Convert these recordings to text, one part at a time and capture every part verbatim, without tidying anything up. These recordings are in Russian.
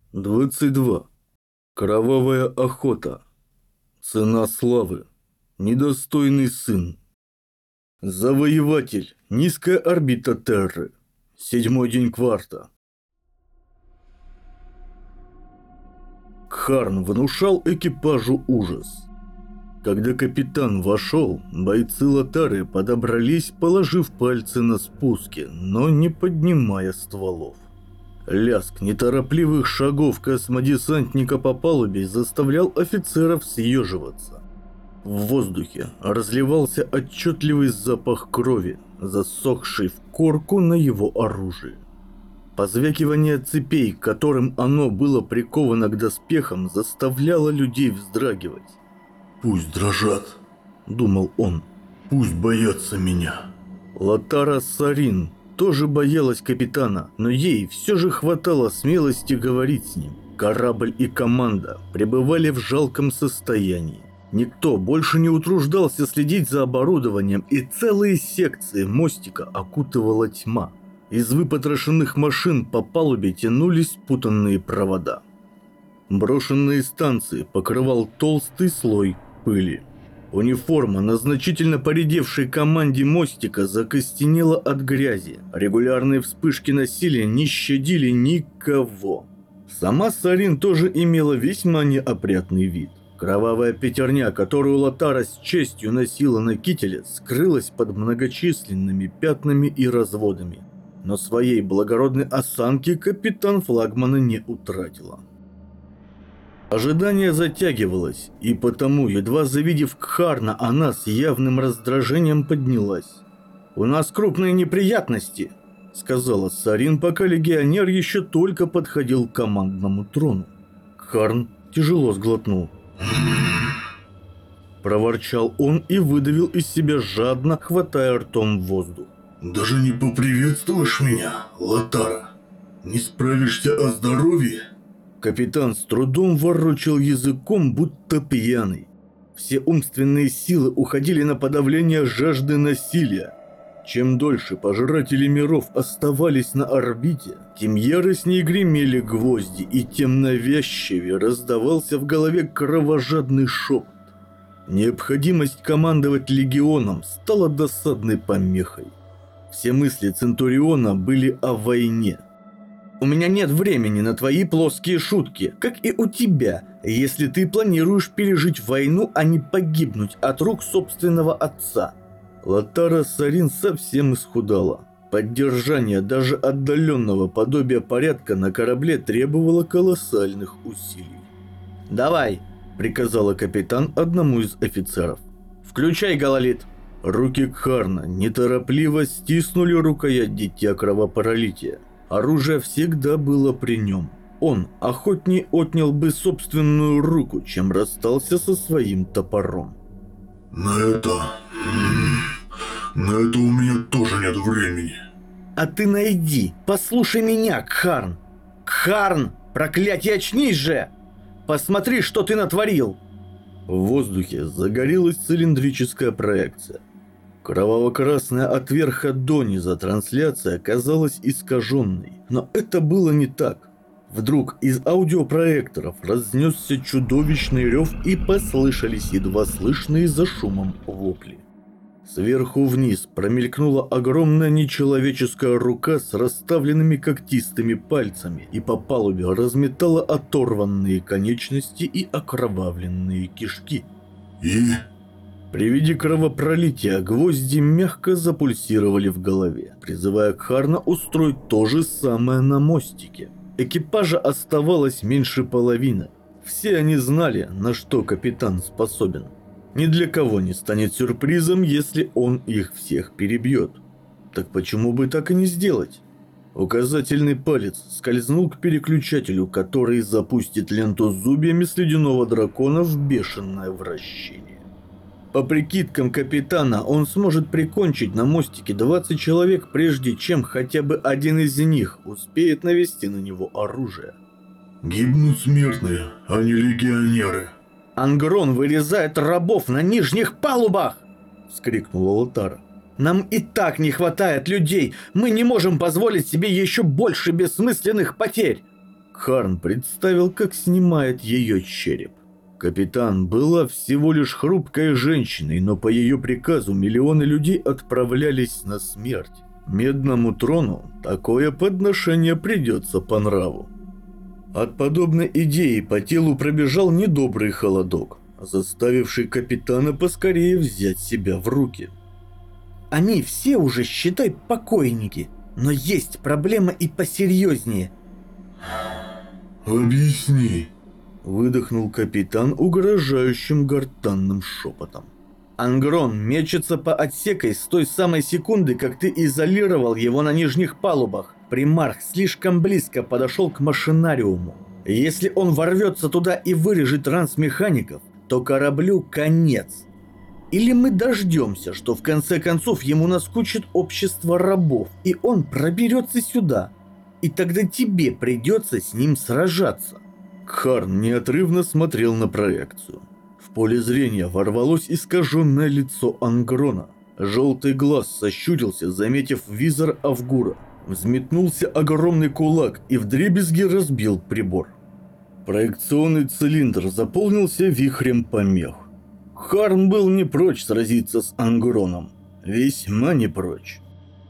двадцать два. Кровавая охота. Цена славы. Недостойный сын. Завоеватель. Низкая орбита Терры. Седьмой день кварта. Кхарн внушал экипажу ужас. Когда капитан вошел, бойцы Лотары подобрались, положив пальцы на спуски, но не поднимая стволов. Лязг неторопливых шагов космодесантника по палубе заставлял офицеров съеживаться. В воздухе разливался отчетливый запах крови, засохший в корку на его оружии. Позвякивание цепей, к которым оно было приковано к доспехам, заставляло людей вздрагивать. «Пусть дрожат», — думал он. «Пусть боятся меня». Лотара Сарин тоже боялась капитана, но ей все же хватало смелости говорить с ним. Корабль и команда пребывали в жалком состоянии. Никто больше не утруждался следить за оборудованием, и целые секции мостика окутывала тьма. Из выпотрошенных машин по палубе тянулись спутанные провода. Брошенные станции покрывал толстый слой пыли. Униформа на значительно поредевшей команде мостика закостенела от грязи. Регулярные вспышки насилия не щадили никого. Сама Сарин тоже имела весьма неопрятный вид. Кровавая пятерня, которую Лотара с честью носила на кителе, скрылась под многочисленными пятнами и разводами. Но своей благородной осанки капитан флагмана не утратила. Ожидание затягивалось, и потому, едва завидев Кхарна, она с явным раздражением поднялась. «У нас крупные неприятности», — сказала Сарин, пока легионер еще только подходил к командному трону. Кхарн тяжело сглотнул. Проворчал он и выдавил из себя жадно, хватая ртом воздух. «Даже не поприветствуешь меня, Лотара? Не справишься о здоровье?» Капитан с трудом ворочал языком, будто пьяный. Все умственные силы уходили на подавление жажды насилия. Чем дольше пожиратели миров оставались на орбите, тем яростнее гремели гвозди, и тем навязчивее раздавался в голове кровожадный шепот. Необходимость командовать легионом стала досадной помехой. Все мысли Центуриона были о войне. «У меня нет времени на твои плоские шутки, как и у тебя, если ты планируешь пережить войну, а не погибнуть от рук собственного отца». Лотара Сарин совсем исхудала. Поддержание даже отдаленного подобия порядка на корабле требовало колоссальных усилий. «Давай», — приказала капитан одному из офицеров. «Включай гололит». Руки Кхарна неторопливо стиснули рукоять дитя кровопролития. Оружие всегда было при нем. Он охотнее отнял бы собственную руку, чем расстался со своим топором. «На это... на это у меня тоже нет времени». «А ты найди, послушай меня, Кхарн! Кхарн, проклятие, очнись же! Посмотри, что ты натворил!» В воздухе загорелась цилиндрическая проекция. Кроваво-красная от верха до низа трансляция оказалась искаженной, но это было не так. Вдруг из аудиопроекторов разнесся чудовищный рев и послышались едва слышные за шумом вопли. Сверху вниз промелькнула огромная нечеловеческая рука с расставленными когтистыми пальцами и по палубе разметала оторванные конечности и окровавленные кишки. «И?» При виде кровопролития гвозди мягко запульсировали в голове, призывая Кхарна устроить то же самое на мостике. Экипажа оставалось меньше половины. Все они знали, на что капитан способен. Ни для кого не станет сюрпризом, если он их всех перебьет. Так почему бы так и не сделать? Указательный палец скользнул к переключателю, который запустит ленту с зубьями с ледяного дракона в бешеное вращение. По прикидкам капитана, он сможет прикончить на мостике двадцать человек, прежде чем хотя бы один из них успеет навести на него оружие. «Гибнут смертные, а не легионеры». «Ангрон вырезает рабов на нижних палубах!» — вскрикнула Лотара. «Нам и так не хватает людей! Мы не можем позволить себе еще больше бессмысленных потерь!» Кхарн представил, как снимает ее череп. Капитан была всего лишь хрупкой женщиной, но по ее приказу миллионы людей отправлялись на смерть. Медному трону такое подношение придется по нраву. От подобной идеи по телу пробежал недобрый холодок, заставивший капитана поскорее взять себя в руки. Они все уже, считай, покойники, но есть проблема и посерьезнее. Объясни. Выдохнул капитан угрожающим гортанным шепотом. Ангрон мечется по отсекой с той самой секунды, как ты изолировал его на нижних палубах. Примарх слишком близко подошел к машинариуму. Если он ворвется туда и вырежет трансмехаников, то кораблю конец. Или мы дождемся, что в конце концов ему наскучит общество рабов, и он проберется сюда. И тогда тебе придется с ним сражаться. Кхарн неотрывно смотрел на проекцию. В поле зрения ворвалось искаженное лицо Ангрона. Желтый глаз сощурился, заметив визор Авгура. Взметнулся огромный кулак и вдребезги разбил прибор. Проекционный цилиндр заполнился вихрем помех. Кхарн был не прочь сразиться с Ангроном. Весьма не прочь.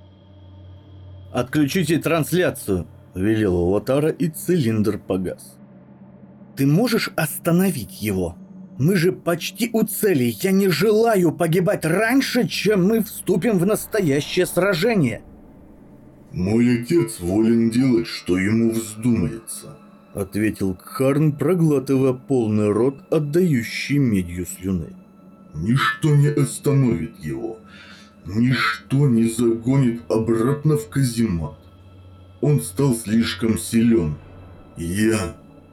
«Отключите трансляцию», — велела Лотара, и цилиндр погас. «Ты можешь остановить его? Мы же почти у цели. Я не желаю погибать раньше, чем мы вступим в настоящее сражение». «Мой отец волен делать, что ему вздумается», — ответил Кхарн, проглатывая полный рот, отдающий медью слюны. «Ничто не остановит его. Ничто не загонит обратно в каземат. Он стал слишком силен. Я...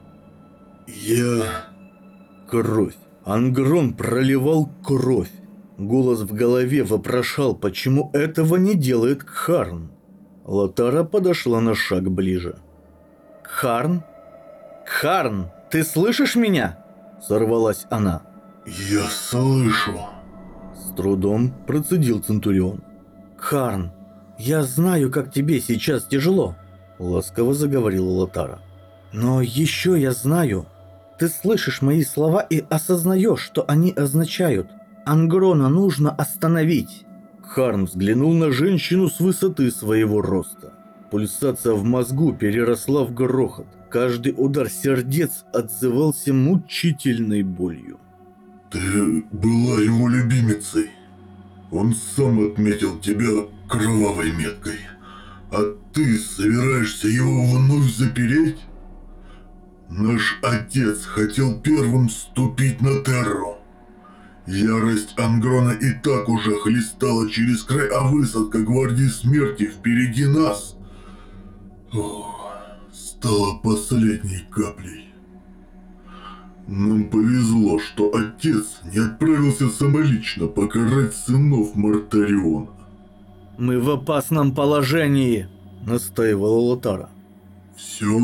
Я...» Кровь. Ангрон проливал кровь. Голос в голове вопрошал, почему этого не делает Кхарн. Лотара подошла на шаг ближе. «Кхарн? Кхарн, ты слышишь меня?» Сорвалась она. «Я слышу», — с трудом процедил Центурион. «Кхарн, я знаю, как тебе сейчас тяжело», — ласково заговорила Лотара. «Но еще я знаю. Ты слышишь мои слова и осознаешь, что они означают. Ангрона нужно остановить». Кхарн взглянул на женщину с высоты своего роста. Пульсация в мозгу переросла в грохот. Каждый удар сердец отзывался мучительной болью. «Ты была его любимицей. Он сам отметил тебя кровавой меткой. А ты собираешься его вновь запереть? Наш отец хотел первым ступить на Терру. Ярость Ангрона и так уже хлестала через край, а высадка Гвардии Смерти впереди нас Ох, стала последней каплей. Нам повезло, что отец не отправился самолично покарать сынов Мартариона». «Мы в опасном положении», — настаивала Лотара. «Все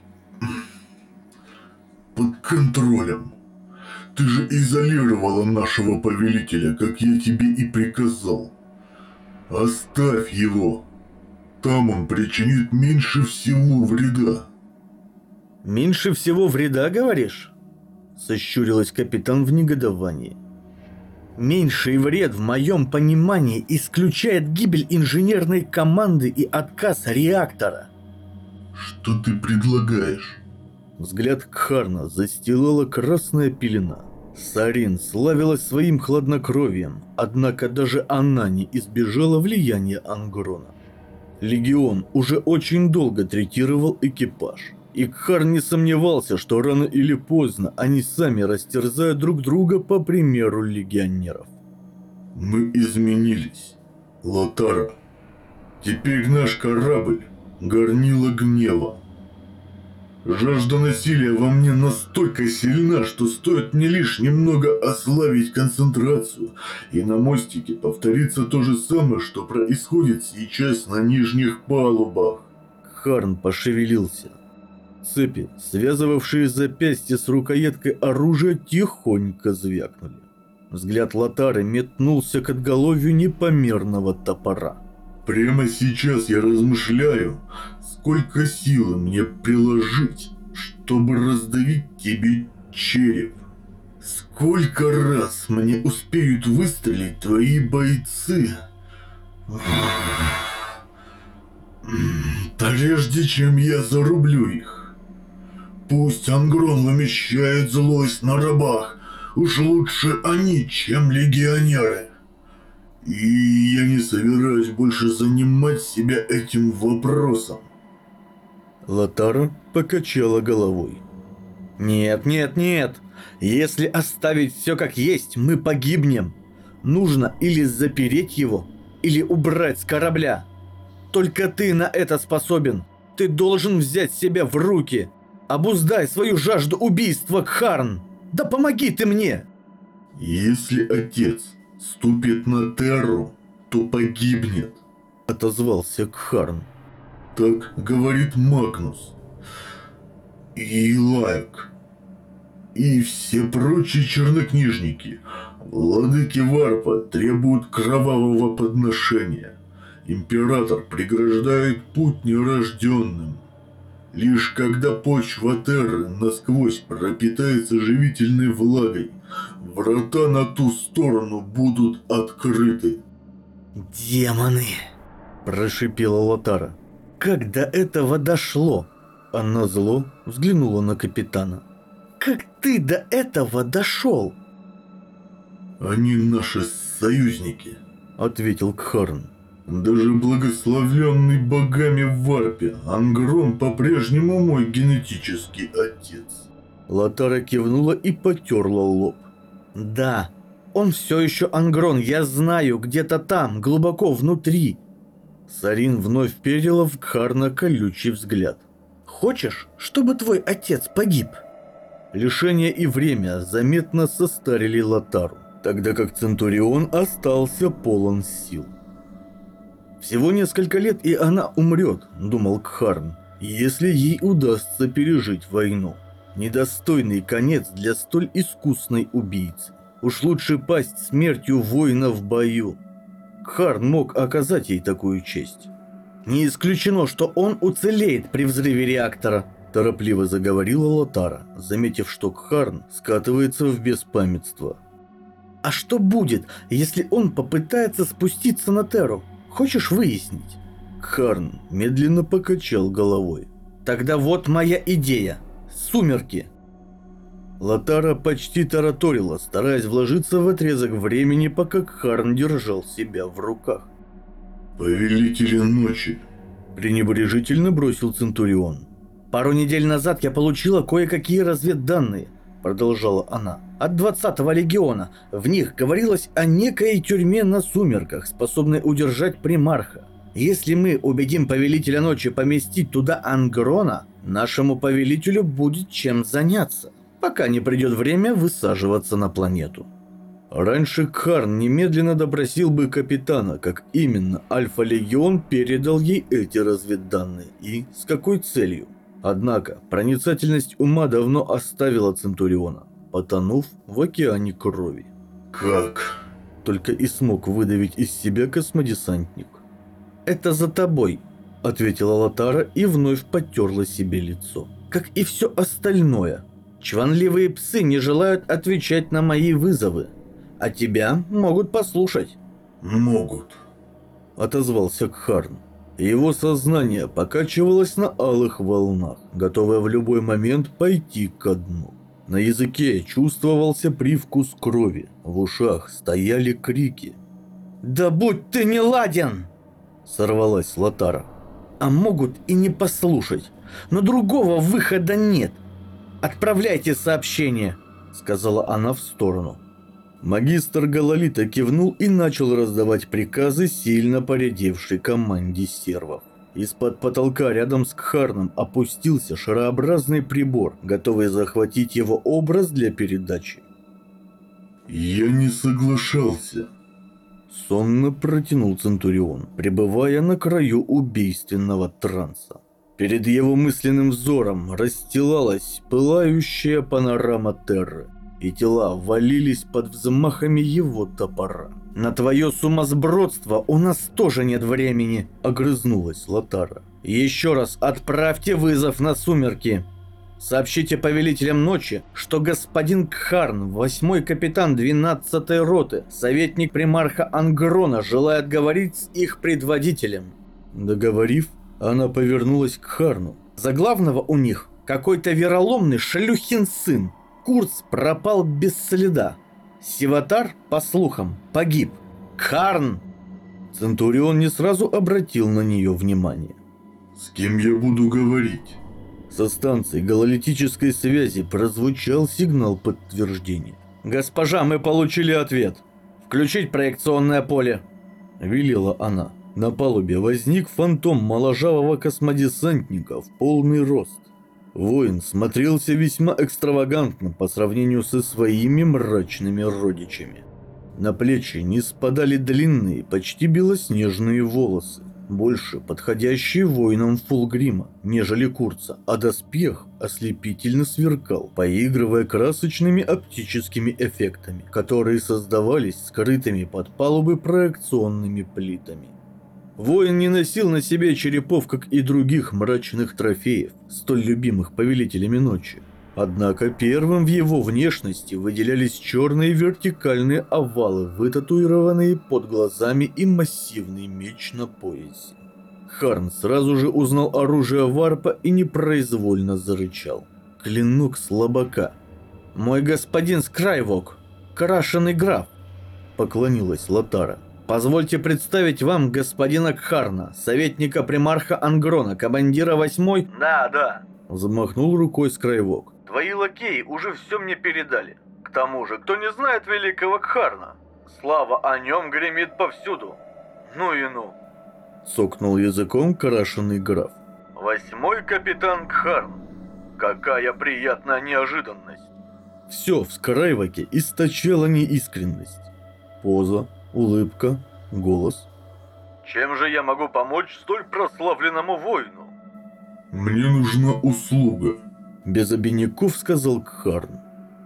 под контролем. Ты же изолировала нашего повелителя, как я тебе и приказал. Оставь его. Там он причинит меньше всего вреда». «Меньше всего вреда, говоришь?» Сощурилась капитан в негодовании. «Меньший вред в моем понимании исключает гибель инженерной команды и отказ реактора». «Что ты предлагаешь?» Взгляд Кхарна застилала красная пелена. Сарин славилась своим хладнокровием, однако даже она не избежала влияния Ангрона. Легион уже очень долго третировал экипаж, и Кхарн не сомневался, что рано или поздно они сами растерзают друг друга по примеру легионеров. «Мы изменились, Лотара. Теперь наш корабль — горнило гнева. Жажда насилия во мне настолько сильна, что стоит мне лишь немного ослабить концентрацию, и на мостике повторится то же самое, что происходит сейчас на нижних палубах». Кхарн пошевелился. Цепи, связывавшие запястья с рукояткой оружия, тихонько звякнули. Взгляд Лотары метнулся к отголовью непомерного топора. «Прямо сейчас я размышляю, сколько силы мне приложить, чтобы раздавить тебе череп. Сколько раз мне успеют выстрелить твои бойцы, прежде чем я зарублю их? Пусть Ангрон вымещает злость на рабах, уж лучше они, чем легионеры. И я не собираюсь больше занимать себя этим вопросом. Лотара покачала головой. Нет, нет, нет. Если оставить все как есть, мы погибнем. Нужно или запереть его, или убрать с корабля. Только ты на это способен. Ты должен взять себя в руки. Обуздай свою жажду убийства, Кхарн. Да помоги ты мне. Если отец ступит на Терру, то погибнет, отозвался Кхарн. Так говорит Магнус. И Лайк. И все прочие чернокнижники. Владыки Варпа требуют кровавого подношения. Император преграждает путь нерожденным. Лишь когда почва Терры насквозь пропитается живительной влагой, врата на ту сторону будут открыты. «Демоны!» – прошипела Лотара. «Как до этого дошло?» Она зло взглянула на капитана. «Как ты до этого дошел?» «Они наши союзники», – ответил Кхарн. «Даже благословленный богами в Варпе, Ангрон по-прежнему мой генетический отец». Лотара кивнула и потерла лоб. «Да, он все еще Ангрон, я знаю, где-то там, глубоко внутри». Сарин вновь вперила в Кхарна колючий взгляд. «Хочешь, чтобы твой отец погиб?» Лишение и время заметно состарили Лотару, тогда как Центурион остался полон сил. «Всего несколько лет, и она умрет», — думал Кхарн, «если ей удастся пережить войну. Недостойный конец для столь искусной убийцы. Уж лучше пасть смертью воина в бою». Кхарн мог оказать ей такую честь. «Не исключено, что он уцелеет при взрыве реактора», – торопливо заговорила Лотара, заметив, что Кхарн скатывается в беспамятство. «А что будет, если он попытается спуститься на Терру? Хочешь выяснить?» Кхарн медленно покачал головой. «Тогда вот моя идея. Сумерки». Лотара почти тараторила, стараясь вложиться в отрезок времени, пока Кхарн держал себя в руках. «Повелители ночи», – пренебрежительно бросил Центурион. «Пару недель назад я получила кое-какие разведданные», – продолжала она, – «от двадцатого легиона. В них говорилось о некой тюрьме на сумерках, способной удержать примарха. Если мы убедим Повелителя Ночи поместить туда Ангрона, нашему повелителю будет чем заняться, пока не придет время высаживаться на планету». Раньше Кхарн немедленно допросил бы капитана, как именно Альфа-легион передал ей эти разведданные и с какой целью. Однако проницательность ума давно оставила Центуриона, потонув в океане крови. «Как?» – только и смог выдавить из себя космодесантник. «Это за тобой», – ответила Лотара и вновь потерла себе лицо. «Как и все остальное. Чванливые псы не желают отвечать на мои вызовы. А тебя могут послушать». «Могут», — отозвался Кхарн. Его сознание покачивалось на алых волнах, готовое в любой момент пойти ко дну. На языке чувствовался привкус крови, в ушах стояли крики. «Да будь ты неладен!» — сорвалась Лотара. «А могут и не послушать, но другого выхода нет. Отправляйте сообщение», — сказала она в сторону. Магистр Галалита кивнул и начал раздавать приказы сильно поредевшей команде сервов. Из-под потолка рядом с Кхарном опустился шарообразный прибор, готовый захватить его образ для передачи. «Я не соглашался», — сонно протянул Центурион, пребывая на краю убийственного транса. Перед его мысленным взором расстилалась пылающая панорама Терры, и тела валились под взмахами его топора. «На твое сумасбродство у нас тоже нет времени», — огрызнулась Лотара. «Еще раз отправьте вызов на сумерки». Сообщите повелителям ночи, что господин Кхарн, восьмой капитан двенадцатой роты, советник примарха Ангрона, желает говорить с их предводителем». Договорив, она повернулась к Харну. «За главного у них какой-то вероломный шлюхин сын. Курц пропал без следа. Сиватар, по слухам, погиб. Кхарн!» Центурион не сразу обратил на нее внимание. «С кем я буду говорить?» Со станции гололитической связи прозвучал сигнал подтверждения. «Госпожа, мы получили ответ. Включить проекционное поле», — велела она. На палубе возник фантом моложавого космодесантника в полный рост. Воин смотрелся весьма экстравагантно по сравнению со своими мрачными родичами. На плечи не спадали длинные, почти белоснежные волосы, больше подходящие воинам Фулгрима, нежели Курца, а доспех ослепительно сверкал, поигрывая красочными оптическими эффектами, которые создавались скрытыми под палубой проекционными плитами. Воин не носил на себе черепов, как и других мрачных трофеев, столь любимых повелителями ночи. Однако первым в его внешности выделялись черные вертикальные овалы, вытатуированные под глазами, и массивный меч на поясе. Харн сразу же узнал оружие варпа и непроизвольно зарычал. Клинок слабака. «Мой господин Скрайвок, крашеный граф», — поклонилась Лотара. «Позвольте представить вам господина Кхарна, советника примарха Ангрона, командира восьмой...» «Да, да», — взмахнул рукой Скрайвок. «Твои лакеи уже все мне передали. К тому же, кто не знает великого Кхарна? Слава о нем гремит повсюду. Ну и ну», — сокнул языком крашеный граф. «Восьмой капитан Кхарн. Какая приятная неожиданность». Все в Скрайвоке источало неискренность. Поза, улыбка, голос. «Чем же я могу помочь столь прославленному воину?» «Мне нужна услуга», — без обиняков сказал Кхарн.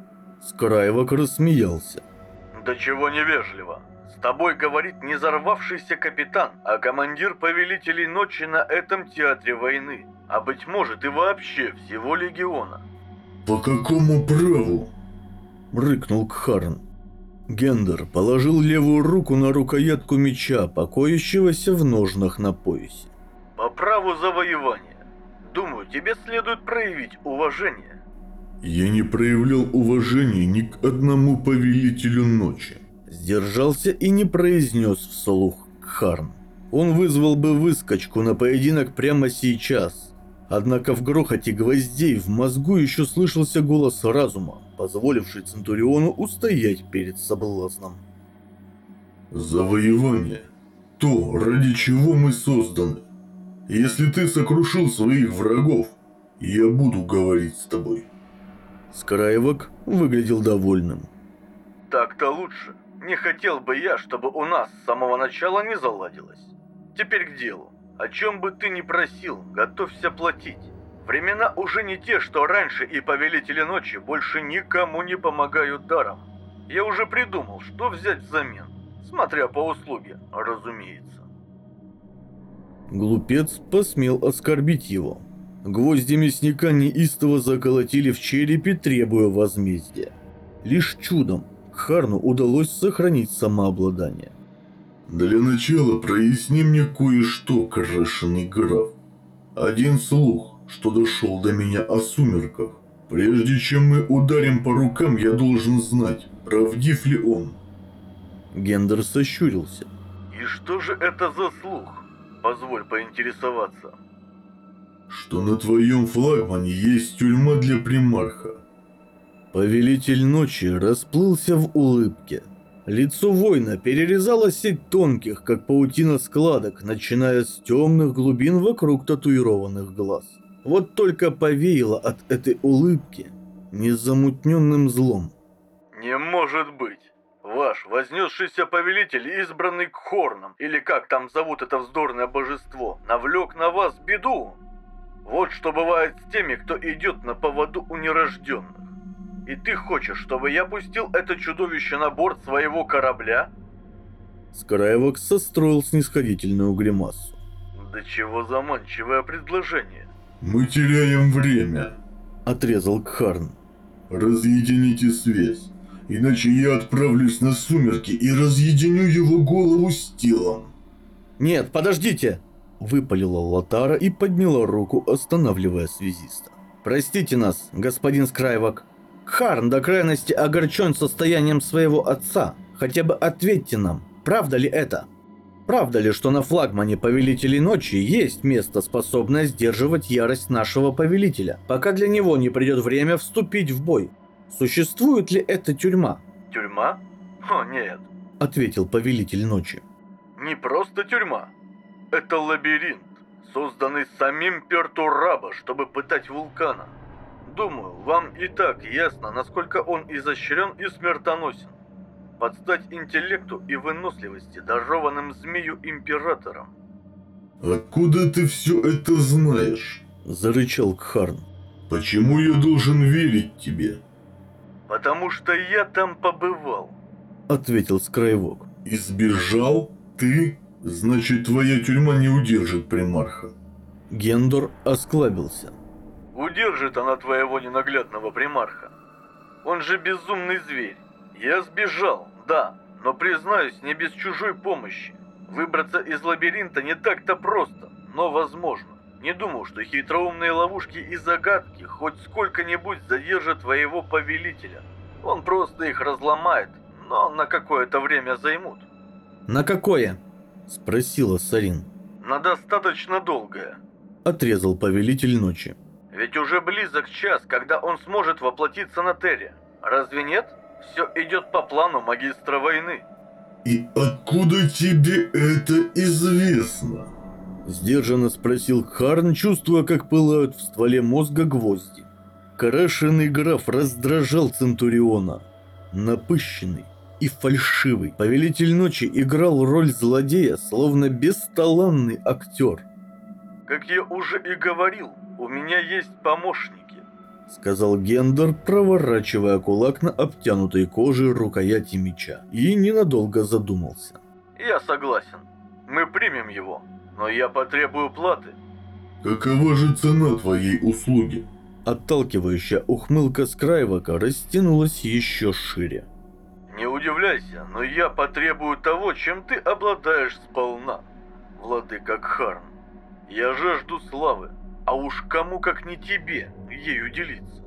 Скрайвок рассмеялся. «Да чего невежливо. С тобой говорит не взорвавшийся капитан, а командир повелителей ночи на этом театре войны, а быть может и вообще всего легиона». «По какому праву?» — рыкнул Кхарн. Гендер положил левую руку на рукоятку меча, покоящегося в ножнах на поясе. «По праву завоевания. Думаю, тебе следует проявить уважение». «Я не проявлял уважения ни к одному повелителю ночи», — сдержался и не произнес вслух Кхарн. Он вызвал бы выскочку на поединок прямо сейчас. Однако в грохоте гвоздей в мозгу еще слышался голос разума, позволивший Центуриону устоять перед соблазном. «Завоевание. То, ради чего мы созданы. Если ты сокрушил своих врагов, я буду говорить с тобой». Скрайвок выглядел довольным. «Так-то лучше. Не хотел бы я, чтобы у нас с самого начала не заладилось. Теперь к делу. О чем бы ты ни просил, готовься платить. Времена уже не те, что раньше, и повелители ночи больше никому не помогают даром. Я уже придумал, что взять взамен, смотря по услуге, разумеется». Глупец посмел оскорбить его. Гвозди мясника неистово заколотили в черепе, требуя возмездия. Лишь чудом Кхарну удалось сохранить самообладание. «Для начала проясни мне кое-что, крашеный граф. Один слух, что дошел до меня о сумерках. Прежде чем мы ударим по рукам, я должен знать, правдив ли он». Гендер сощурился. «И что же это за слух? Позволь поинтересоваться». «Что на твоем флагмане есть тюрьма для примарха». Повелитель ночи расплылся в улыбке. Лицо воина перерезала сеть тонких, как паутина складок, начиная с темных глубин вокруг татуированных глаз. Вот только повеяло от этой улыбки незамутненным злом. «Не может быть! Ваш вознесшийся повелитель, избранный Кхорном, или как там зовут это вздорное божество, навлек на вас беду! Вот что бывает с теми, кто идет на поводу у нерожденных. И ты хочешь, чтобы я пустил это чудовище на борт своего корабля?» Скрайвок состроил снисходительную гримасу. «Да чего заманчивое предложение!» «Мы теряем время», — отрезал Кхарн. Разъедините связь, иначе я отправлюсь на сумерки и разъединю его голову с телом. Нет, подождите! Выпалила Лотара и подняла руку, останавливая связиста. Простите нас, господин Скрайвок. Кхарн до крайности огорчен состоянием своего отца. Хотя бы ответьте нам, правда ли это? Правда ли, что на флагмане Повелителей Ночи есть место, способное сдерживать ярость нашего повелителя, пока для него не придет время вступить в бой? Существует ли эта тюрьма? Тюрьма? О, нет. Ответил Повелитель Ночи. Не просто тюрьма. Это лабиринт, созданный самим Пертураба, чтобы пытать вулкана. Думаю, вам и так ясно, насколько он изощрен и смертоносен. Под стать интеллекту и выносливости, дарованным змею императором. Откуда ты все это знаешь? Зарычал Кхарн. Почему я должен верить тебе? Потому что я там побывал. Ответил Скрайвок. Избежал? Ты? Значит, твоя тюрьма не удержит примарха. Гендор осклабился. Удержит она твоего ненаглядного примарха. Он же безумный зверь. Я сбежал, да, но, признаюсь, не без чужой помощи. Выбраться из лабиринта не так-то просто, но возможно. Не думал, что хитроумные ловушки и загадки хоть сколько-нибудь задержат твоего повелителя. Он просто их разломает, но на какое-то время займут. На какое? Спросила Сарин. На достаточно долгое. Отрезал Повелитель Ночи. Ведь уже близок час, когда он сможет воплотиться на Терре. Разве нет? Все идет по плану магистра войны. И откуда тебе это известно? Сдержанно спросил Кхарн, чувствуя, как пылают в стволе мозга гвозди. Крашеный граф раздражал Центуриона. Напыщенный и фальшивый, Повелитель Ночи играл роль злодея, словно бесталанный актер. Как я уже и говорил, у меня есть помощники. Сказал Гендор, проворачивая кулак на обтянутой коже рукояти меча, и ненадолго задумался. Я согласен. Мы примем его, но я потребую платы. Какова же цена твоей услуги? Отталкивающая ухмылка Скрайвока растянулась еще шире. Не удивляйся, но я потребую того, чем ты обладаешь сполна, владыка Кхарн. Я жажду славы, а уж кому как не тебе ею делиться.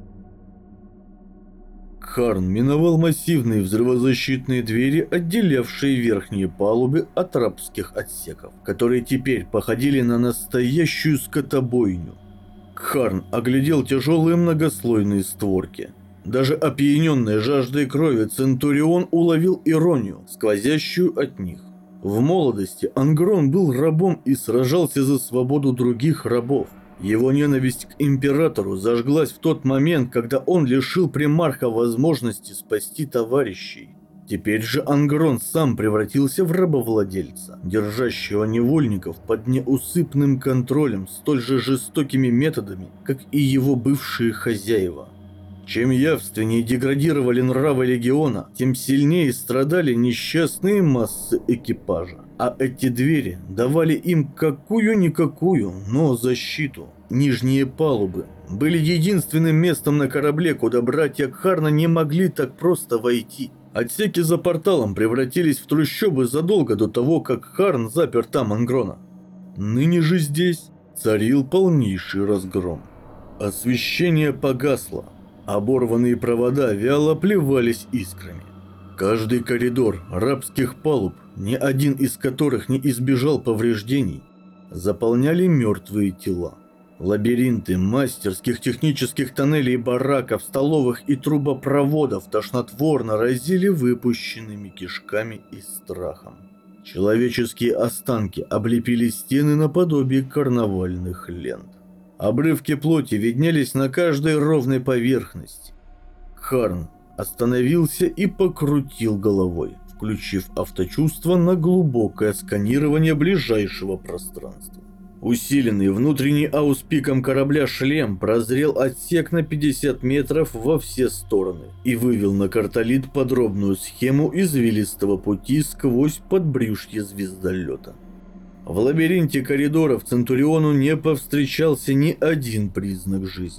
Кхарн миновал массивные взрывозащитные двери, отделявшие верхние палубы от рабских отсеков, которые теперь походили на настоящую скотобойню. Кхарн оглядел тяжелые многослойные створки. Даже опьяненный жаждой крови Центурион уловил иронию, сквозящую от них. В молодости Ангрон был рабом и сражался за свободу других рабов. Его ненависть к императору зажглась в тот момент, когда он лишил примарха возможности спасти товарищей. Теперь же Ангрон сам превратился в рабовладельца, держащего невольников под неусыпным контролем столь же жестокими методами, как и его бывшие хозяева. Чем явственнее деградировали нравы легиона, тем сильнее страдали несчастные массы экипажа. А эти двери давали им какую-никакую, но защиту. Нижние палубы были единственным местом на корабле, куда братья Кхарна не могли так просто войти. Отсеки за порталом превратились в трущобы задолго до того, как Кхарн запер там Ангрона. Ныне же здесь царил полнейший разгром. Освещение погасло. Оборванные провода вяло плевались искрами. Каждый коридор рабских палуб, ни один из которых не избежал повреждений, заполняли мертвые тела. Лабиринты мастерских технических тоннелей, бараков, столовых и трубопроводов тошнотворно разили выпущенными кишками и страхом. Человеческие останки облепили стены наподобие карнавальных лент. Обрывки плоти виднелись на каждой ровной поверхности. Кхарн остановился и покрутил головой, включив авточувство на глубокое сканирование ближайшего пространства. Усиленный внутренний ауспиком корабля шлем прозрел отсек на пятьдесят метров во все стороны и вывел на картолит подробную схему извилистого пути сквозь подбрюшье звездолета. В лабиринте коридоров Центуриону не повстречался ни один признак жизни.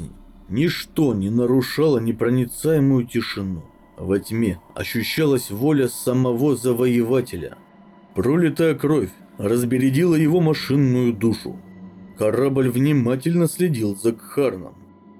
Ничто не нарушало непроницаемую тишину. Во тьме ощущалась воля самого завоевателя. Пролитая кровь разбередила его машинную душу. Корабль внимательно следил за Кхарном.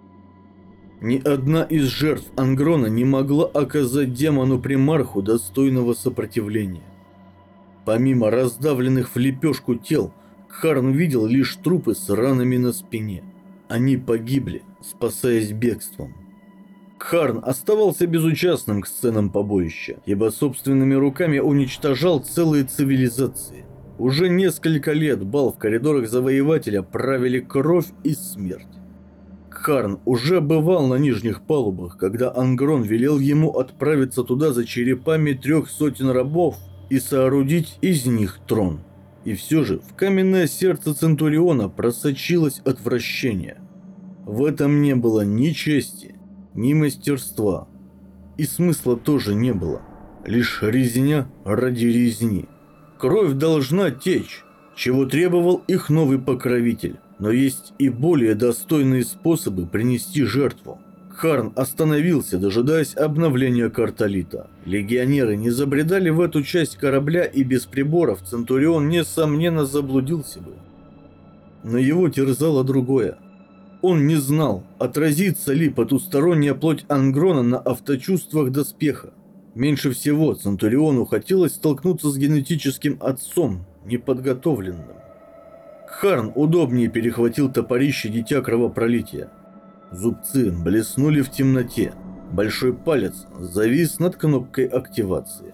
Ни одна из жертв Ангрона не могла оказать демону-примарху достойного сопротивления. Помимо раздавленных в лепешку тел, Кхарн видел лишь трупы с ранами на спине. Они погибли, спасаясь бегством. Кхарн оставался безучастным к сценам побоища, ибо собственными руками уничтожал целые цивилизации. Уже несколько лет бал в коридорах Завоевателя правили кровь и смерть. Кхарн уже бывал на нижних палубах, когда Ангрон велел ему отправиться туда за черепами трех сотен рабов и соорудить из них трон. И все же в каменное сердце Центуриона просочилось отвращение. В этом не было ни чести, ни мастерства. И смысла тоже не было. Лишь резня ради резни. Кровь должна течь, чего требовал их новый покровитель. Но есть и более достойные способы принести жертву. Кхарн остановился, дожидаясь обновления Карталита. Легионеры не забредали в эту часть корабля, и без приборов Центурион, несомненно, заблудился бы. Но его терзало другое. Он не знал, отразится ли потусторонняя плоть Ангрона на авточувствах доспеха. Меньше всего Центуриону хотелось столкнуться с генетическим отцом, неподготовленным. Кхарн удобнее перехватил топорище Дитя Кровопролития. Зубцы блеснули в темноте. Большой палец завис над кнопкой активации.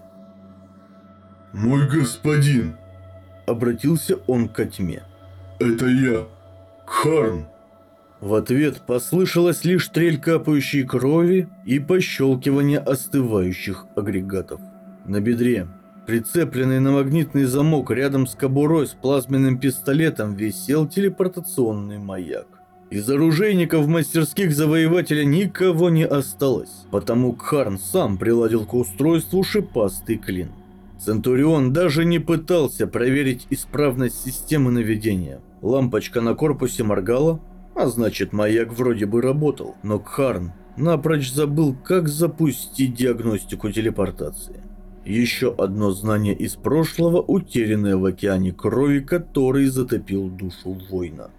«Мой господин!» Обратился он ко тьме. «Это я, Кхарн!» В ответ послышалась лишь трель капающей крови и пощелкивание остывающих агрегатов. На бедре, прицепленный на магнитный замок рядом с кобурой с плазменным пистолетом, висел телепортационный маяк. Из оружейников в мастерских Завоевателя никого не осталось, потому Кхарн сам приладил к устройству шипастый клин. Центурион даже не пытался проверить исправность системы наведения. Лампочка на корпусе моргала, а значит, маяк вроде бы работал, но Кхарн напрочь забыл, как запустить диагностику телепортации. Еще одно знание из прошлого, утерянное в океане крови, который затопил душу воина.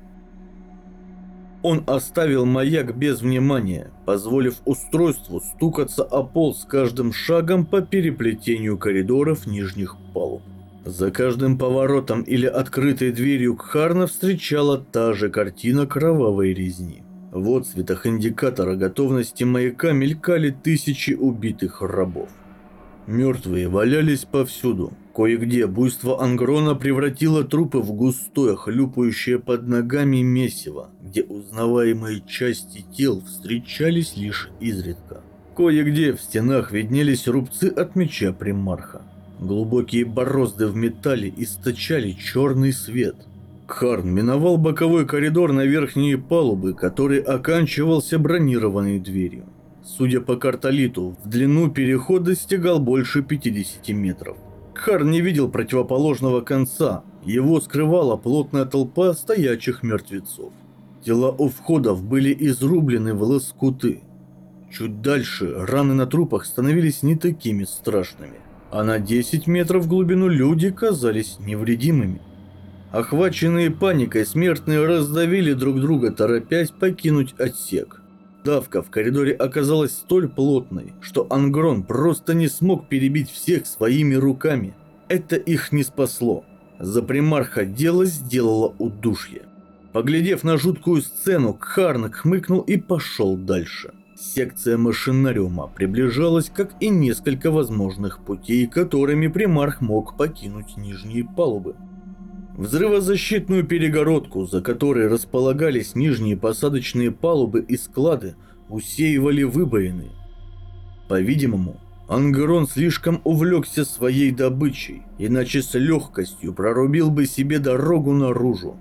Он оставил маяк без внимания, позволив устройству стукаться о пол с каждым шагом по переплетению коридоров нижних палуб. За каждым поворотом или открытой дверью Кхарна встречала та же картина кровавой резни. В отцветах индикатора готовности маяка мелькали тысячи убитых рабов. Мертвые валялись повсюду. Кое-где буйство Ангрона превратило трупы в густое, хлюпающее под ногами месиво, где узнаваемые части тел встречались лишь изредка. Кое-где в стенах виднелись рубцы от меча примарха. Глубокие борозды в металле источали черный свет. Кхарн миновал боковой коридор на верхние палубы, который оканчивался бронированной дверью. Судя по карталиту, в длину переход достигал больше пятидесяти метров. Кхарн не видел противоположного конца, его скрывала плотная толпа стоячих мертвецов. Тела у входов были изрублены в лоскуты. Чуть дальше раны на трупах становились не такими страшными, а на десять метров в глубину люди казались невредимыми. Охваченные паникой, смертные раздавили друг друга, торопясь покинуть отсек. Давка в коридоре оказалась столь плотной, что Ангрон просто не смог перебить всех своими руками. Это их не спасло. За примарха дело сделало удушье. Поглядев на жуткую сцену, Кхарн хмыкнул и пошел дальше. Секция машинариума приближалась, как и несколько возможных путей, которыми примарх мог покинуть нижние палубы. Взрывозащитную перегородку, за которой располагались нижние посадочные палубы и склады, усеивали выбоины. По-видимому, Ангрон слишком увлекся своей добычей, иначе с легкостью прорубил бы себе дорогу наружу.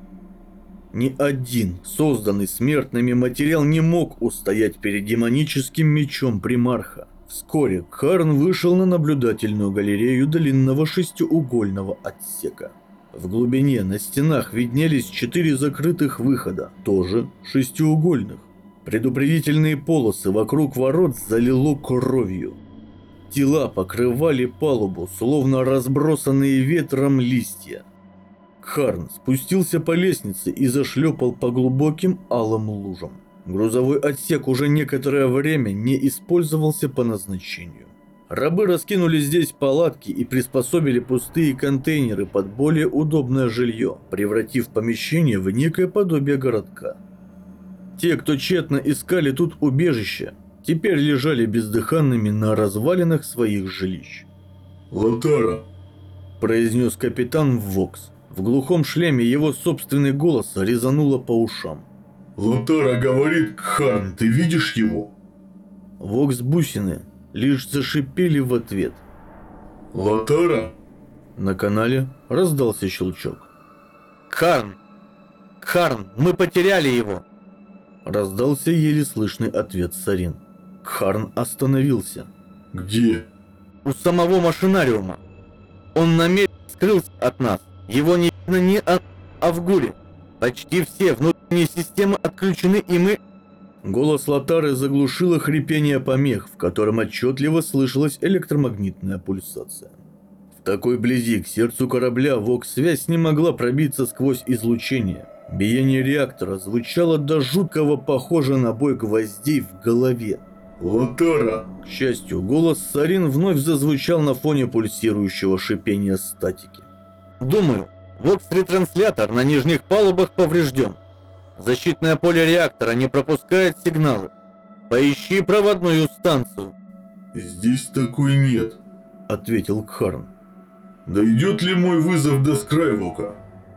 Ни один созданный смертными материал не мог устоять перед демоническим мечом примарха. Вскоре Кхарн вышел на наблюдательную галерею длинного шестиугольного отсека. В глубине на стенах виднелись четыре закрытых выхода, тоже шестиугольных. Предупредительные полосы вокруг ворот залило кровью. Тела покрывали палубу, словно разбросанные ветром листья. Кхарн спустился по лестнице и зашлепал по глубоким алым лужам. Грузовой отсек уже некоторое время не использовался по назначению. Рабы раскинули здесь палатки и приспособили пустые контейнеры под более удобное жилье, превратив помещение в некое подобие городка. Те, кто тщетно искали тут убежище, теперь лежали бездыханными на развалинах своих жилищ. «Лотара!» – произнес капитан Вокс. В глухом шлеме его собственный голос резануло по ушам. «Лотара говорит, Кхарн, ты видишь его?» Вокс-бусины лишь зашипели в ответ. «Лотара?» На канале раздался щелчок. Кхарн! Кхарн, мы потеряли его!» Раздался еле слышный ответ Сарин. Кхарн остановился. «Где?» «У самого машинариума. Он намеренно скрылся от нас. Его не видно ни от Авгури. Почти все внутренние системы отключены, и мы...» Голос Лотары заглушило хрипение помех, в котором отчетливо слышалась электромагнитная пульсация. В такой близи к сердцу корабля Вокс-связь не могла пробиться сквозь излучение. Биение реактора звучало до жуткого похоже на бой гвоздей в голове. «Лотара!» К счастью, голос Сарин вновь зазвучал на фоне пульсирующего шипения статики. «Думаю, Вокс-ретранслятор на нижних палубах поврежден. Защитное поле реактора не пропускает сигналы. Поищи проводную станцию». «Здесь такой нет», — ответил Кхарн. «Дойдет ли мой вызов до Скрайвока?»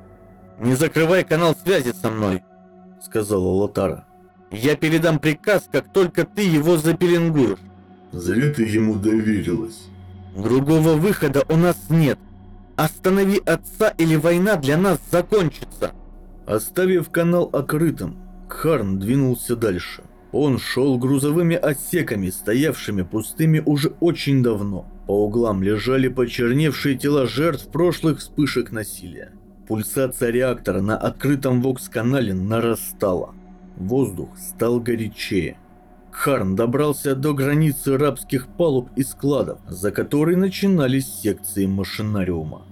«Не закрывай канал связи со мной», — сказала Лотара. «Я передам приказ, как только ты его запеленгуешь». «Зря ты ему доверилась». «Другого выхода у нас нет. Останови отца, или война для нас закончится». Оставив канал открытым, Кхарн двинулся дальше. Он шел грузовыми отсеками, стоявшими пустыми уже очень давно. По углам лежали почерневшие тела жертв прошлых вспышек насилия. Пульсация реактора на открытом Вокс-канале нарастала. Воздух стал горячее. Кхарн добрался до границы рабских палуб и складов, за которой начинались секции машинариума.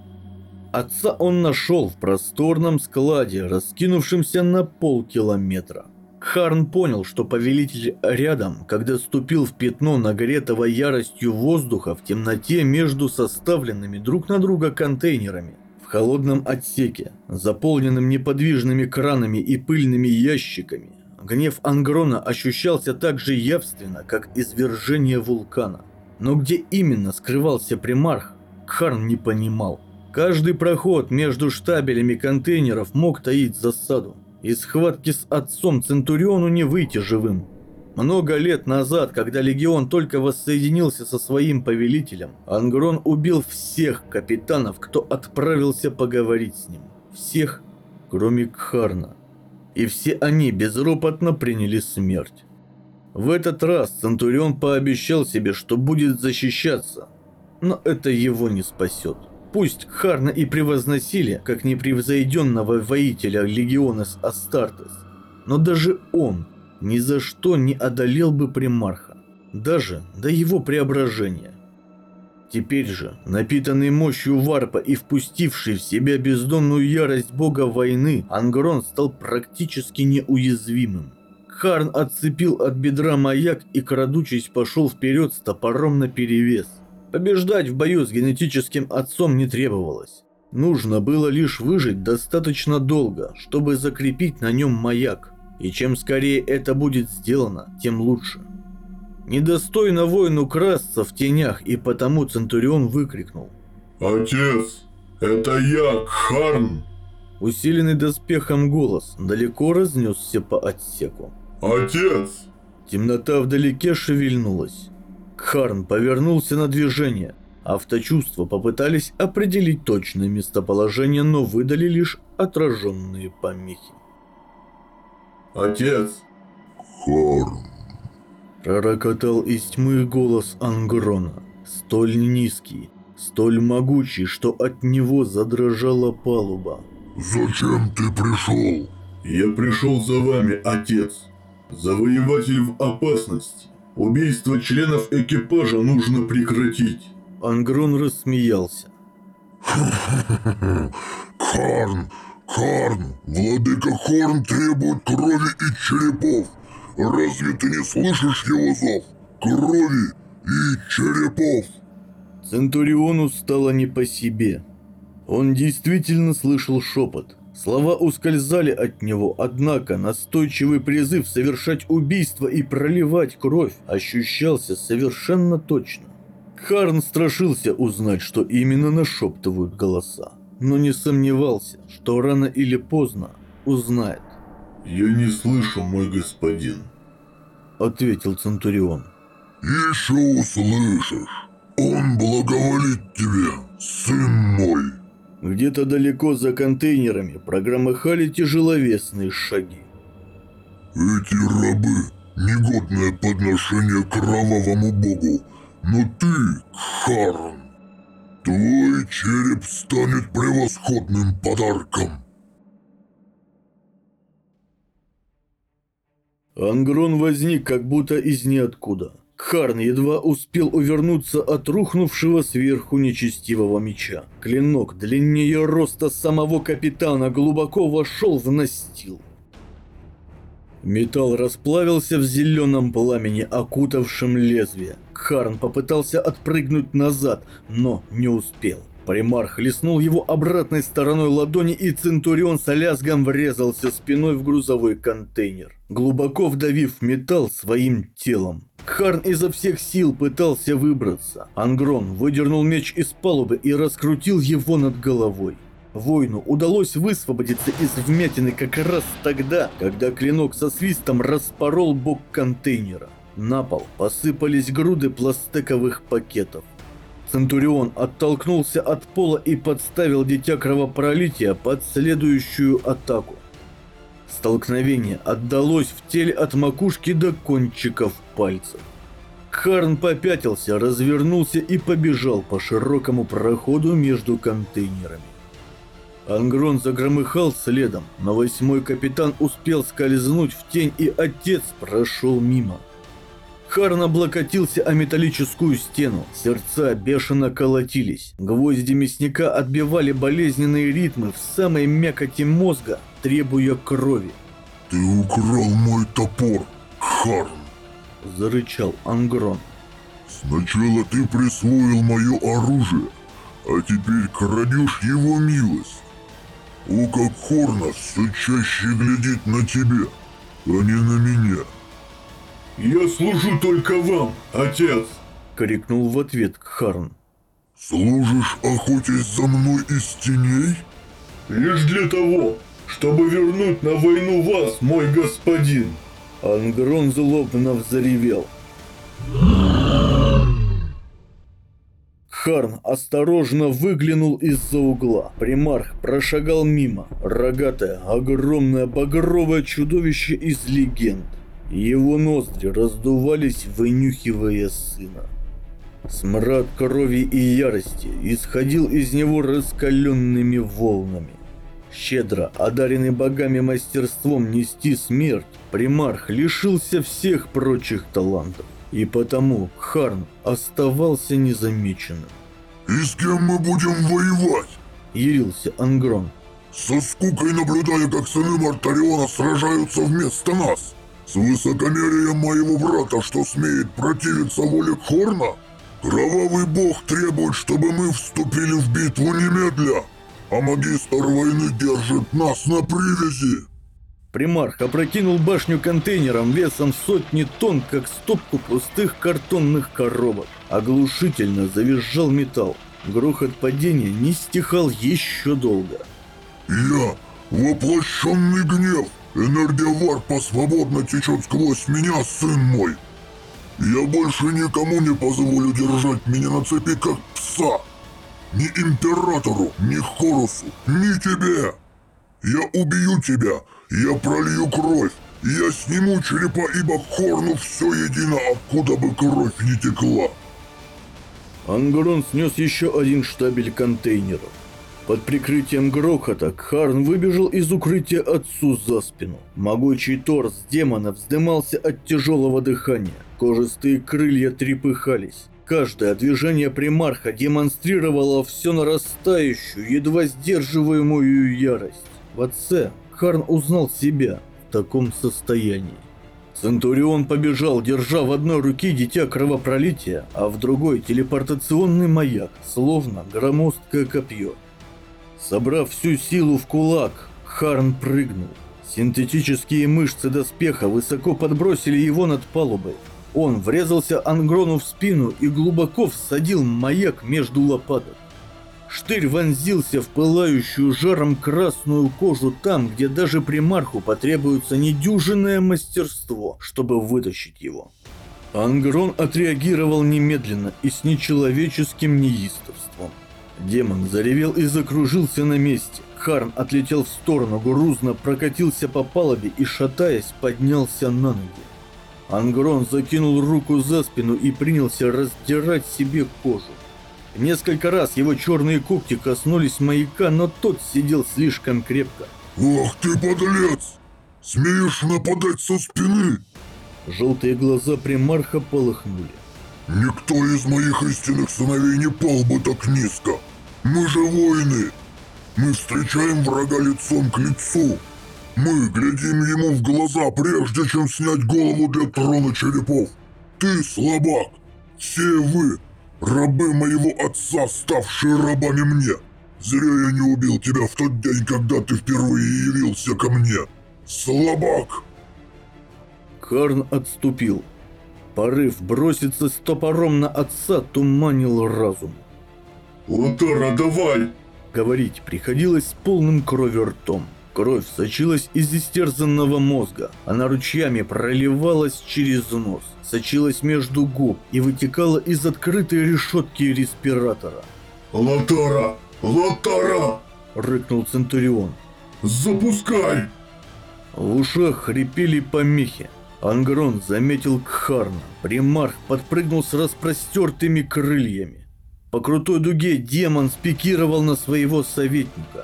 Отца он нашел в просторном складе, раскинувшемся на полкилометра. Кхарн понял, что повелитель рядом, когда ступил в пятно нагретого яростью воздуха в темноте между составленными друг на друга контейнерами. В холодном отсеке, заполненном неподвижными кранами и пыльными ящиками, гнев Ангрона ощущался так же явственно, как извержение вулкана. Но где именно скрывался примарх, Кхарн не понимал. Каждый проход между штабелями контейнеров мог таить засаду. Из схватки с отцом Центуриону не выйти живым. Много лет назад, когда Легион только воссоединился со своим повелителем, Ангрон убил всех капитанов, кто отправился поговорить с ним. Всех, кроме Кхарна. И все они безропотно приняли смерть. В этот раз Центурион пообещал себе, что будет защищаться, но это его не спасет. Пусть Кхарна и превозносили, как непревзойденного воителя Легионес Астартес, но даже он ни за что не одолел бы примарха, даже до его преображения. Теперь же, напитанный мощью варпа и впустивший в себя бездонную ярость бога войны, Ангрон стал практически неуязвимым. Кхарн отцепил от бедра маяк и, крадучись, пошел вперед с топором наперевес. Побеждать в бою с генетическим отцом не требовалось. Нужно было лишь выжить достаточно долго, чтобы закрепить на нем маяк. И чем скорее это будет сделано, тем лучше. Недостойно воину красться в тенях, и потому Центурион выкрикнул: «Отец, это я, Кхарн!» Усиленный доспехом голос далеко разнесся по отсеку. «Отец!» Темнота вдалеке шевельнулась. Кхарн повернулся на движение. Авточувства попытались определить точное местоположение, но выдали лишь отраженные помехи. «Отец!» Кхарн!» Пророкотал из тьмы голос Ангрона, столь низкий, столь могучий, что от него задрожала палуба. «Зачем ты пришел?» «Я пришел за вами, отец!» Завоеватель в опасности. Убийство членов экипажа нужно прекратить. Ангрон рассмеялся. Харн, Харн, владыка Хорн требует крови и черепов. Разве ты не слышишь его зов? Крови и черепов. Центуриону стало не по себе. Он действительно слышал шепот. Слова ускользали от него, однако настойчивый призыв совершать убийство и проливать кровь ощущался совершенно точно. Харн страшился узнать, что именно нашептывают голоса, но не сомневался, что рано или поздно узнает. «Я не слышу, мой господин», — ответил Центурион. «Еще услышишь. Он благоволит тебе, сын мой». Где-то далеко за контейнерами прогромыхали тяжеловесные шаги. «Эти рабы – негодное подношение кровавому богу, но ты, Харн, твой череп станет превосходным подарком». Ангрон возник как будто из ниоткуда. Харн едва успел увернуться от рухнувшего сверху нечестивого меча. Клинок длиннее роста самого капитана глубоко вошел в настил. Металл расплавился в зеленом пламени, окутавшем лезвие. Харн попытался отпрыгнуть назад, но не успел. Примарх хлестнул его обратной стороной ладони, и Центурион с лязгом врезался спиной в грузовой контейнер, глубоко вдавив металл своим телом. Харн изо всех сил пытался выбраться. Ангрон выдернул меч из палубы и раскрутил его над головой. Воину удалось высвободиться из вмятины как раз тогда, когда клинок со свистом распорол бок контейнера. На пол посыпались груды пластиковых пакетов. Центурион оттолкнулся от пола и подставил дитя кровопролития под следующую атаку. Столкновение отдалось в теле от макушки до кончиков пальцев. Харн попятился, развернулся и побежал по широкому проходу между контейнерами. Ангрон загромыхал следом, но восьмой капитан успел скользнуть в тень, и отец прошел мимо. Харн облокотился о металлическую стену, сердца бешено колотились, гвозди мясника отбивали болезненные ритмы в самой мякоти мозга, требуя крови. «Ты украл мой топор, Харн!» – зарычал Ангрон. «Сначала ты присвоил мое оружие, а теперь крадешь его милость. Око Хорна все чаще глядит на тебя, а не на меня». «Я служу только вам, отец!» — крикнул в ответ Харн. «Служишь, охотясь за мной из теней?» «Лишь для того, чтобы вернуть на войну вас, мой господин!» Ангрон злобно взревел. Харн осторожно выглянул из-за угла. Примарх прошагал мимо. Рогатое, огромное багровое чудовище из легенд. Его ноздри раздувались, вынюхивая сына. Смрад крови и ярости исходил из него раскаленными волнами. Щедро одаренный богами мастерством нести смерть, примарх лишился всех прочих талантов. И потому Харн оставался незамеченным. «И с кем мы будем воевать?» – ярился Ангрон. «Со скукой наблюдая, как сыны Мартариона сражаются вместо нас. С высокомерием моего брата, что смеет противиться воле Хорна? Кровавый бог требует, чтобы мы вступили в битву немедля, а магистр войны держит нас на привязи». Примарх опрокинул башню контейнером весом сотни тонн, как стопку пустых картонных коробок. Оглушительно завизжал металл. Грохот падения не стихал еще долго. «Я — воплощенный гнев. Энергия варпа свободно течет сквозь меня, сын мой. Я больше никому не позволю держать меня на цепи, как пса. Ни императору, ни Хорусу, ни тебе. Я убью тебя, я пролью кровь, я сниму черепа, ибо Хорну все едино, откуда бы кровь не текла». Ангрон снес еще один штабель контейнеров. Под прикрытием грохота Кхарн выбежал из укрытия отцу за спину. Могучий торс демона вздымался от тяжелого дыхания. Кожистые крылья трепыхались. Каждое движение примарха демонстрировало все нарастающую, едва сдерживаемую ярость. В отце Кхарн узнал себя в таком состоянии. Центурион побежал, держа в одной руке дитя кровопролития, а в другой телепортационный маяк, словно громоздкое копье. Собрав всю силу в кулак, Кхарн прыгнул. Синтетические мышцы доспеха высоко подбросили его над палубой. Он врезался Ангрону в спину и глубоко всадил маяк между лопаток. Штырь вонзился в пылающую жаром красную кожу там, где даже примарху потребуется недюжинное мастерство, чтобы вытащить его. Ангрон отреагировал немедленно и с нечеловеческим неистовством. Демон заревел и закружился на месте. Кхарн отлетел в сторону, грузно прокатился по палубе и, шатаясь, поднялся на ноги. Ангрон закинул руку за спину и принялся раздирать себе кожу. Несколько раз его черные когти коснулись маяка, но тот сидел слишком крепко. «Ах ты, подлец! Смеешь нападать со спины?» Желтые глаза примарха полыхнули. «Никто из моих истинных сыновей не пал бы так низко! Мы же воины! Мы встречаем врага лицом к лицу! Мы глядим ему в глаза, прежде чем снять голову для трона черепов! Ты слабак! Все вы! Рабы моего отца, ставшие рабами мне! Зря я не убил тебя в тот день, когда ты впервые явился ко мне! Слабак!» Кхарн отступил. Порыв броситься с топором на отца туманил разум. «Лотара, давай!» Говорить приходилось с полным крови ртом. Кровь сочилась из истерзанного мозга. Она ручьями проливалась через нос, сочилась между губ и вытекала из открытой решетки респиратора. «Лотара! Лотара!» — рыкнул Центурион. «Запускай!» В ушах хрипели помехи. Ангрон заметил Кхарна. Примарх подпрыгнул с распростертыми крыльями. По крутой дуге демон спикировал на своего советника.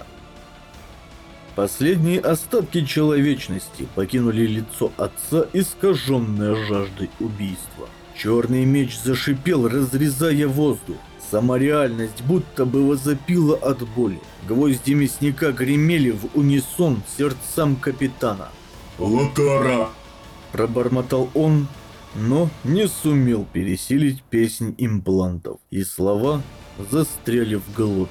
Последние остатки человечности покинули лицо отца, искаженное жаждой убийства. Черный меч зашипел, разрезая воздух. Сама реальность будто бы возопила от боли. Гвозди мясника гремели в унисон сердцам капитана. «Лотара!» — пробормотал он, но не сумел пересилить песнь имплантов, и слова застряли в глотке.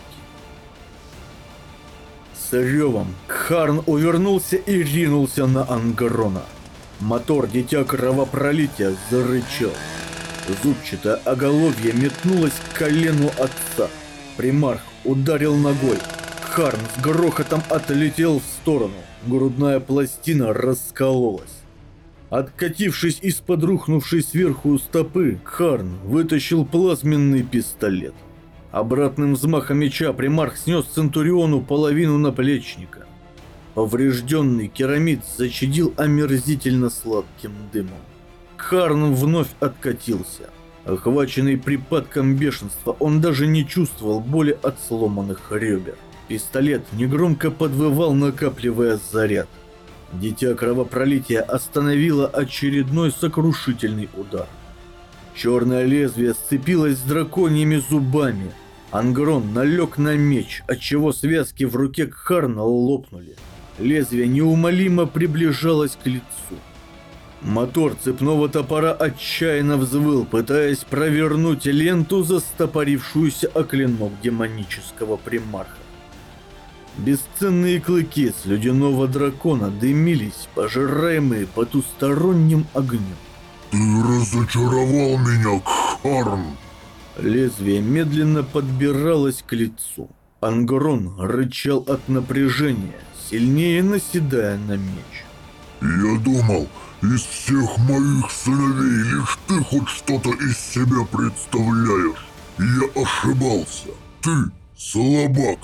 С ревом Кхарн увернулся и ринулся на Ангрона. Мотор дитя кровопролития зарычал. Зубчатое оголовье метнулось к колену отца. Примарх ударил ногой. Кхарн с грохотом отлетел в сторону. Грудная пластина раскололась. Откатившись из-под рухнувшей сверху стопы, Кхарн вытащил плазменный пистолет. Обратным взмахом меча примарх снес Центуриону половину наплечника. Поврежденный керамид зачадил омерзительно сладким дымом. Кхарн вновь откатился. Охваченный припадком бешенства, он даже не чувствовал боли от сломанных ребер. Пистолет негромко подвывал, накапливая заряд. Дитя кровопролития остановило очередной сокрушительный удар. Черное лезвие сцепилось с драконьими зубами. Ангрон налег на меч, отчего связки в руке Кхарна лопнули. Лезвие неумолимо приближалось к лицу. Мотор цепного топора отчаянно взвыл, пытаясь провернуть ленту, застопорившуюся о клинок демонического примарха. Бесценные клыки слюдяного дракона дымились, пожираемые потусторонним огнем. «Ты разочаровал меня, Кхарн!» Лезвие медленно подбиралось к лицу. Ангрон рычал от напряжения, сильнее наседая на меч. «Я думал, из всех моих сыновей лишь ты хоть что-то из себя представляешь. Я ошибался. Ты слабак!»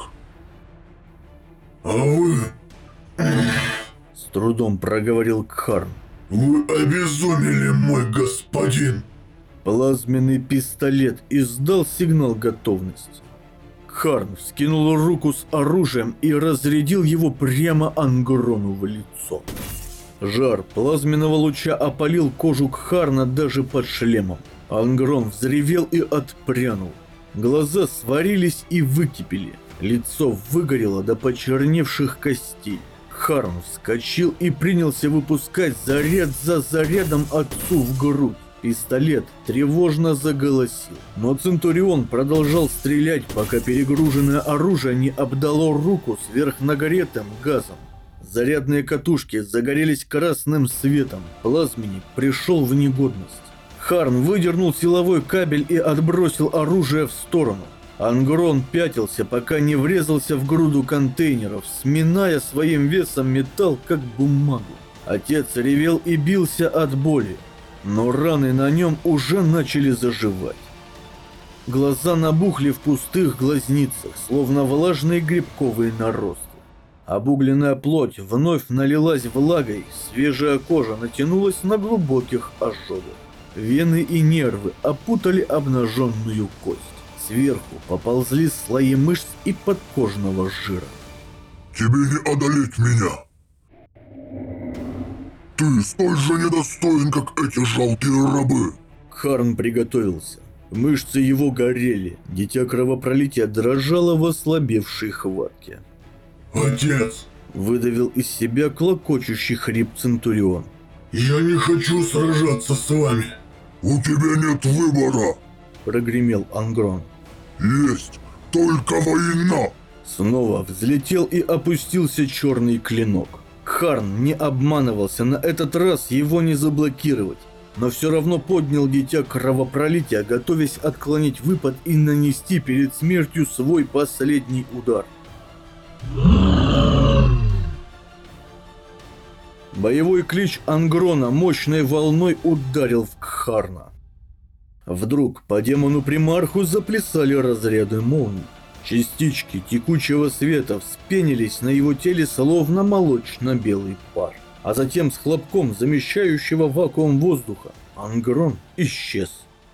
«А вы... С трудом проговорил Кхарн. вы обезумели, мой господин!» Плазменный пистолет издал сигнал готовности. Кхарн вскинул руку с оружием и разрядил его прямо Ангрону в лицо. Жар плазменного луча опалил кожу Кхарна даже под шлемом. Ангрон взревел и отпрянул. Глаза сварились и выкипели. Лицо выгорело до почерневших костей. Кхарн вскочил и принялся выпускать заряд за зарядом отцу в грудь. Пистолет тревожно заголосил, но Центурион продолжал стрелять, пока перегруженное оружие не обдало руку сверхнагретым газом. Зарядные катушки загорелись красным светом, плазменник пришел в негодность. Кхарн выдернул силовой кабель и отбросил оружие в сторону. Ангрон пятился, пока не врезался в груду контейнеров, сминая своим весом металл, как бумагу. Отец ревел и бился от боли, но раны на нем уже начали заживать. Глаза набухли в пустых глазницах, словно влажные грибковые наросты. Обугленная плоть вновь налилась влагой, свежая кожа натянулась на глубоких ожогах. Вены и нервы опутали обнаженную кость. Сверху поползли слои мышц и подкожного жира. Тебе не одолеть меня. Ты столь же недостоин, как эти жалкие рабы. Кхарн приготовился. Мышцы его горели. Дитя кровопролития дрожало в ослабевшей хватке. Отец, Выдавил из себя клокочущий хрип Центурион. я не хочу сражаться с вами. У тебя нет выбора. Прогремел Ангрон. Есть только война. Снова взлетел и опустился черный клинок. Кхарн не обманывался, на этот раз его не заблокировать, но все равно поднял дитя кровопролития, готовясь отклонить выпад и нанести перед смертью свой последний удар. Боевой клич Ангрона мощной волной ударил в Кхарна. Вдруг по демону-примарху заплясали разряды молний. Частички текучего света вспенились на его теле словно молочно-белый пар. А затем с хлопком замещающего вакуум воздуха Ангрон исчез.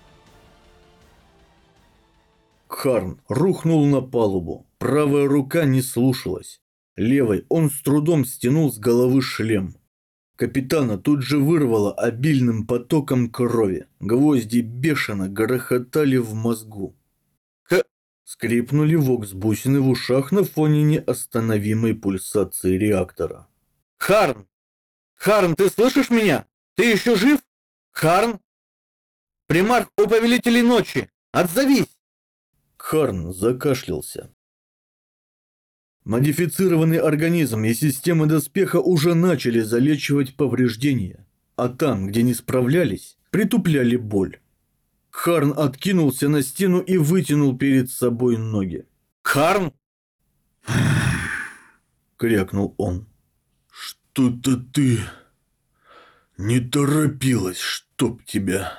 Кхарн рухнул на палубу. Правая рука не слушалась. Левой он с трудом стянул с головы шлем. Капитана тут же вырвало обильным потоком крови. Гвозди бешено грохотали в мозгу. Ха! Скрипнули вокс-бусины в ушах на фоне неостановимой пульсации реактора. «Харн! Харн, ты слышишь меня? Ты еще жив? Харн? Примарх у Повелителей Ночи! Отзовись!» Харн закашлялся. Модифицированный организм и системы доспеха уже начали залечивать повреждения, а там, где не справлялись, притупляли боль. Харн откинулся на стену и вытянул перед собой ноги. «Харн!» — крякнул он. «Что-то ты не торопилась, чтоб тебя!»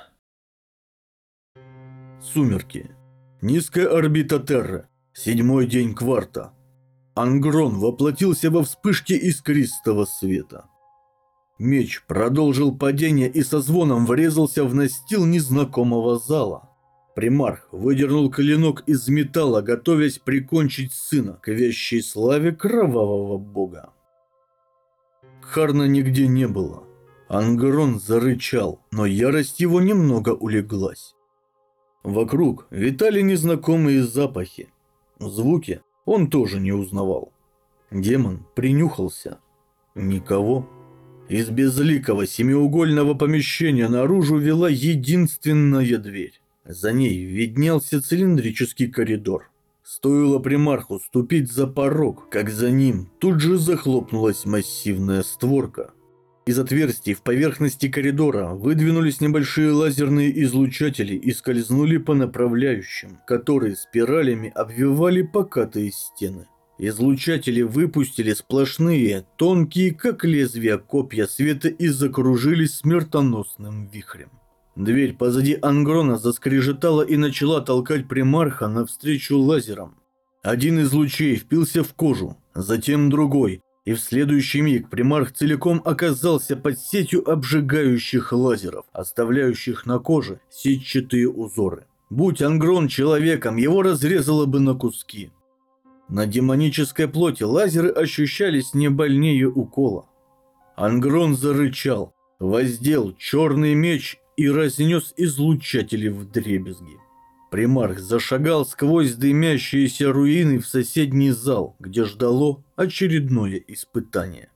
Сумерки. Низкая орбита Терры. Седьмой день кварта. Ангрон воплотился во вспышке искристого света. Меч продолжил падение и со звоном врезался в настил незнакомого зала. Примарх выдернул клинок из металла, готовясь прикончить сына к вящей славе кровавого бога. Кхарна нигде не было. Ангрон зарычал, но ярость его немного улеглась. Вокруг витали незнакомые запахи. Звуки он тоже не узнавал. Демон принюхался. Никого. Из безликого семиугольного помещения наружу вела единственная дверь. За ней виднелся цилиндрический коридор. Стоило примарху ступить за порог, как за ним тут же захлопнулась массивная створка. Из отверстий в поверхности коридора выдвинулись небольшие лазерные излучатели и скользнули по направляющим, которые спиралями обвивали покатые стены. Излучатели выпустили сплошные, тонкие, как лезвия копья света и закружились смертоносным вихрем. Дверь позади Ангрона заскрежетала и начала толкать примарха навстречу лазерам. Один из лучей впился в кожу, затем другой, и в следующий миг примарх целиком оказался под сетью обжигающих лазеров, оставляющих на коже сетчатые узоры. Будь Ангрон человеком, его разрезало бы на куски. На демонической плоти лазеры ощущались не больнее укола. Ангрон зарычал, воздел черный меч и разнес излучатели вдребезги. Примарх зашагал сквозь дымящиеся руины в соседний зал, где ждало очередное испытание.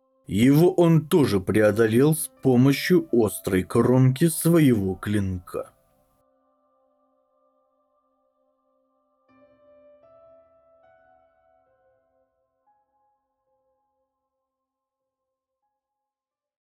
Его он тоже преодолел с помощью острой кромки своего клинка.